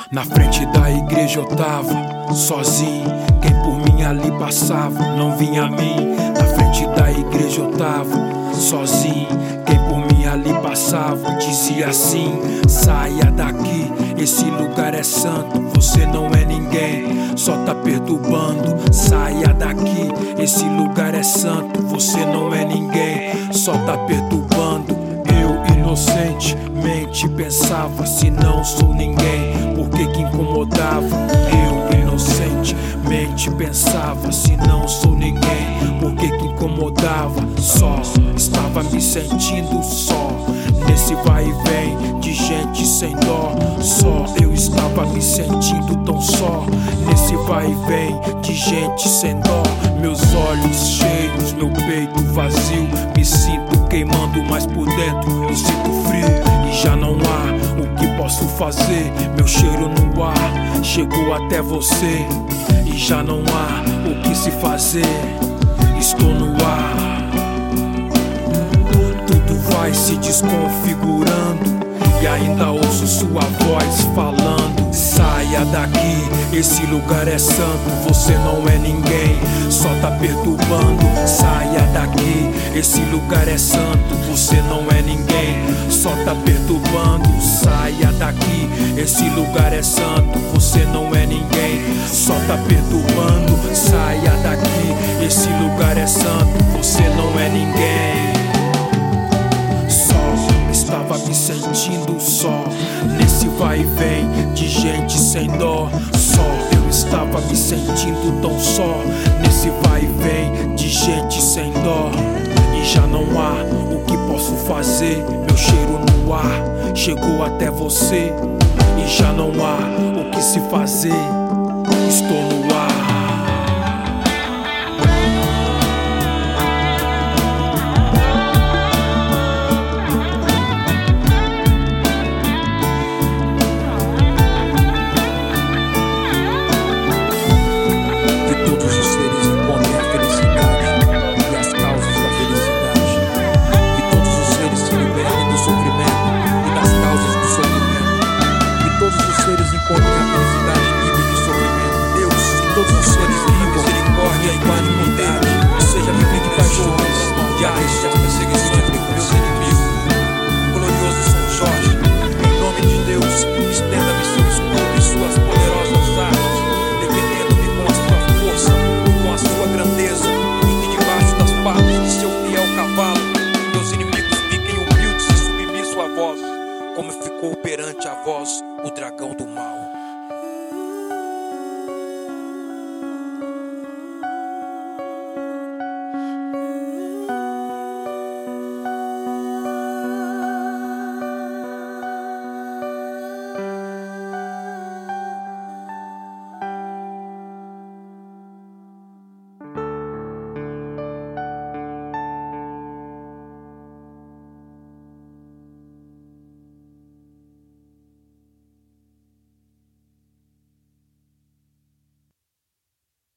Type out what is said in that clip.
Na frente da igreja eu tava sozinho, quem por mim ali passava não vinha a mim. Na frente da igreja eu tava sozinho, quem por mim ali passava dizia assim: saia daqui, esse lugar é santo, você não é ninguém, só tá perturbando. Saia daqui, esse lugar é santo, você não é ninguém, só tá perturbando. Eu inocentemente pensava, se não sou ninguém, por que que incomodava? Eu inocentemente pensava, se não sou ninguém, por que que incomodava? Só estava me sentindo só, nesse vai e vem de gente sem dó. Só eu estava me sentindo tão só, nesse vai e vem de gente sem dó. Meus olhos cheios, meu peito vazio, me sinto queimando, mas por dentro eu sinto frio. E já não há o que posso fazer, meu cheiro no ar chegou até você. E já não há o que se fazer, estou no ar. Tudo vai se desconfigurando e ainda ouço sua voz falando: saia daqui, esse lugar é santo, você não é ninguém, só tá perturbando. Saia daqui, esse lugar é santo, você não é ninguém, só tá perturbando. Saia daqui, esse lugar é santo, você não é ninguém, só tá perturbando. Saia daqui, esse lugar é santo, você não é ninguém. Estava me sentindo só, nesse vai e vem de gente sem dó. Só eu estava me sentindo tão só, nesse vai e vem de gente sem dó. E já não há o que posso fazer, meu cheiro no ar chegou até você. E já não há o que se fazer, estou no ar. Como ficou perante a voz o dragão do